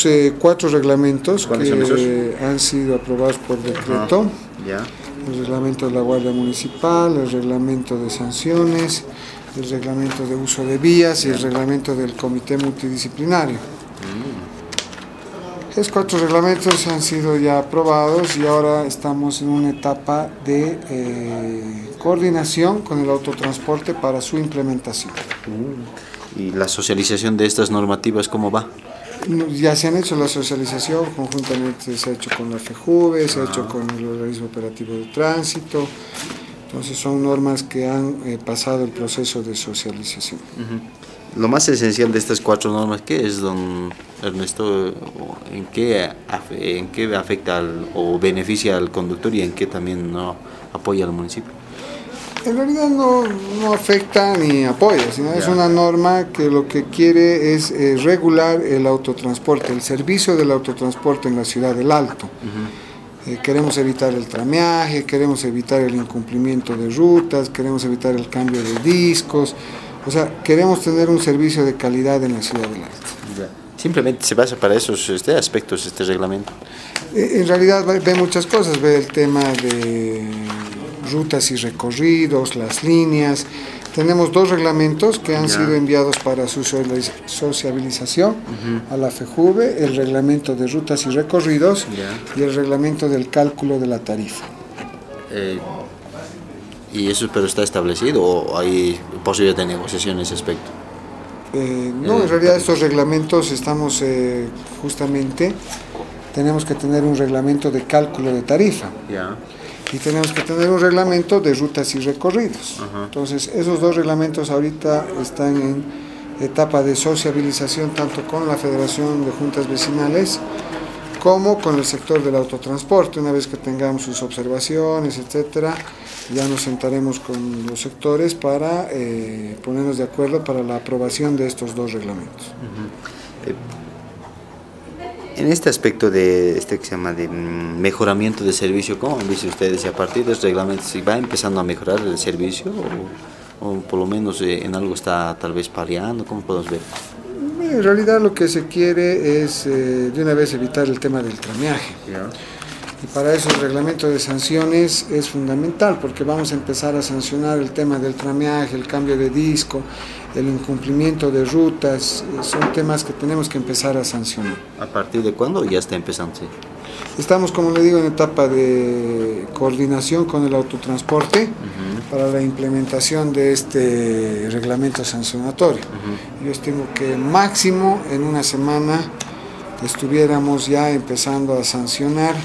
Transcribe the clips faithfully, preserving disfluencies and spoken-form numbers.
tenemos eh, cuatro reglamentos ¿Cuáles son esos? que han sido aprobados por decreto. Ajá. Ya. El reglamento de la Guardia Municipal, el reglamento de sanciones, el reglamento de uso de vías y el reglamento del Comité Multidisciplinario. Mm. Esos cuatro reglamentos han sido ya aprobados y ahora estamos en una etapa de eh, coordinación con el autotransporte para su implementación. Mm. ¿Y la socialización de estas normativas cómo va? Ya se han hecho la socialización, conjuntamente se ha hecho con la FEJUVE, se ha hecho con el Organismo Operativo de Tránsito, entonces son normas que han eh, pasado el proceso de socialización. Uh-huh. Lo más esencial de estas cuatro normas, ¿qué es, don Ernesto? ¿En qué, en qué afecta al, o beneficia al conductor y en qué también no apoya al municipio? En realidad no, no afecta ni apoya, sino yeah. es una norma que lo que quiere es eh, regular el autotransporte, el servicio del autotransporte en la ciudad del Alto. Uh-huh. eh, queremos evitar el trameaje, queremos evitar el incumplimiento de rutas, queremos evitar el cambio de discos, o sea, queremos tener un servicio de calidad en la ciudad del Alto. Yeah. Simplemente se basa para esos este, aspectos este reglamento. Eh, en realidad ve muchas cosas, ve el tema de rutas y recorridos, las líneas. Tenemos dos reglamentos que han ya. sido enviados para su sociabilización uh-huh. a la FEJUVE, el reglamento de rutas y recorridos ya. y el reglamento del cálculo de la tarifa. Eh, ¿Y eso pero está establecido o hay posibilidad de negociación en ese aspecto? Eh, no, eh, en realidad estos reglamentos estamos eh, justamente, tenemos que tener un reglamento de cálculo de tarifa. Ya. Y tenemos que tener un reglamento de rutas y recorridos. Uh-huh. Entonces, esos dos reglamentos ahorita están en etapa de sociabilización tanto con la Federación de Juntas Vecinales como con el sector del autotransporte. Una vez que tengamos sus observaciones, etcétera, ya nos sentaremos con los sectores para eh, ponernos de acuerdo para la aprobación de estos dos reglamentos. Uh-huh. eh. En este aspecto de este que se llama de mejoramiento de servicio, ¿cómo han visto ustedes a partir de estos reglamentos si va empezando a mejorar el servicio o, o por lo menos eh, en algo está tal vez paliando? ¿Cómo podemos ver? En realidad lo que se quiere es eh, de una vez evitar el tema del trameaje. Yeah. Y para eso el reglamento de sanciones es fundamental porque vamos a empezar a sancionar el tema del trameaje, el cambio de disco, el incumplimiento de rutas, son temas que tenemos que empezar a sancionar. ¿A partir de cuándo ya está empezando? Sí. Estamos, como le digo, en etapa de coordinación con el autotransporte uh-huh. para la implementación de este reglamento sancionatorio. Uh-huh. Yo estimo que máximo en una semana estuviéramos ya empezando a sancionar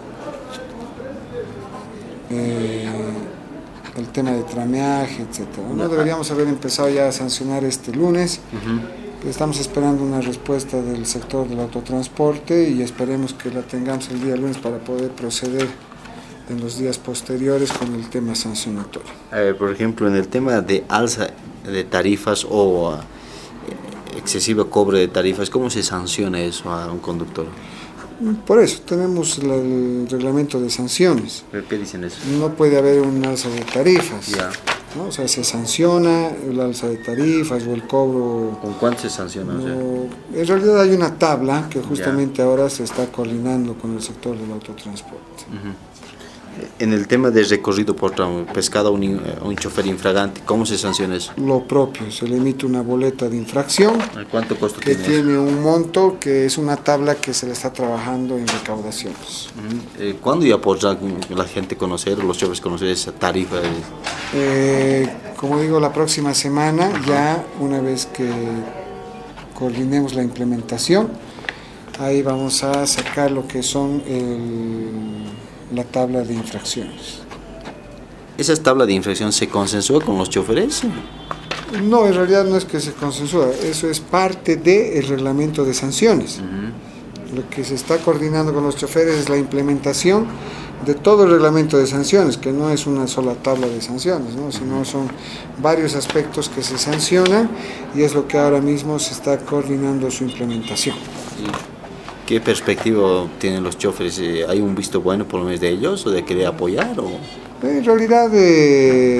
eh, el tema de trameaje, etcétera. No deberíamos haber empezado ya a sancionar este lunes. Uh-huh. Estamos esperando una respuesta del sector del autotransporte y esperemos que la tengamos el día lunes para poder proceder en los días posteriores con el tema sancionatorio. A ver, por ejemplo, en el tema de alza de tarifas o uh, excesivo cobro de tarifas, ¿cómo se sanciona eso a un conductor? Por eso tenemos la, el reglamento de sanciones. ¿Pero qué dicen eso? No puede haber un alza de tarifas. Ya. ¿no? O sea, se sanciona el alza de tarifas o el cobro. ¿Con cuánto se sanciona? No, o sea? En realidad hay una tabla que justamente ya. ahora se está coordinando con el sector del autotransporte. Uh-huh. En el tema de recorrido por pescado a un, un chofer infragante, ¿cómo se sanciona eso? Lo propio, se le emite una boleta de infracción. ¿Cuánto costo que tiene? tiene eso? Un monto que es una tabla que se le está trabajando en recaudaciones. Uh-huh. eh, ¿Cuándo ya podrá la gente conocer, los choferes conocer esa tarifa? Eh, como digo, la próxima semana, uh-huh. ya una vez que coordinemos la implementación, ahí vamos a sacar lo que son el... la tabla de infracciones. ¿Esa tabla de infracción se consensúa con los choferes? No, en realidad no es que se consensúa, eso es parte del reglamento de sanciones. Uh-huh. Lo que se está coordinando con los choferes es la implementación de todo el reglamento de sanciones, que no es una sola tabla de sanciones, ¿no? Sino son varios aspectos que se sancionan y es lo que ahora mismo se está coordinando su implementación. Sí. ¿Qué perspectiva tienen los choferes? ¿Hay un visto bueno por lo menos de ellos o de querer apoyar? O? En realidad,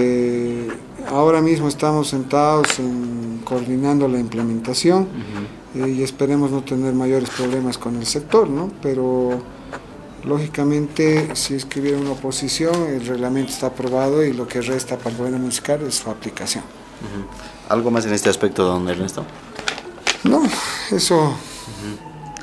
eh, ahora mismo estamos sentados en, coordinando la implementación. Uh-huh. eh, y esperemos no tener mayores problemas con el sector, ¿no? Pero lógicamente, si es que hubiera una oposición, el reglamento está aprobado y lo que resta para el gobierno municipal es su aplicación. Uh-huh. ¿Algo más en este aspecto, don Ernesto? No, eso... Uh-huh.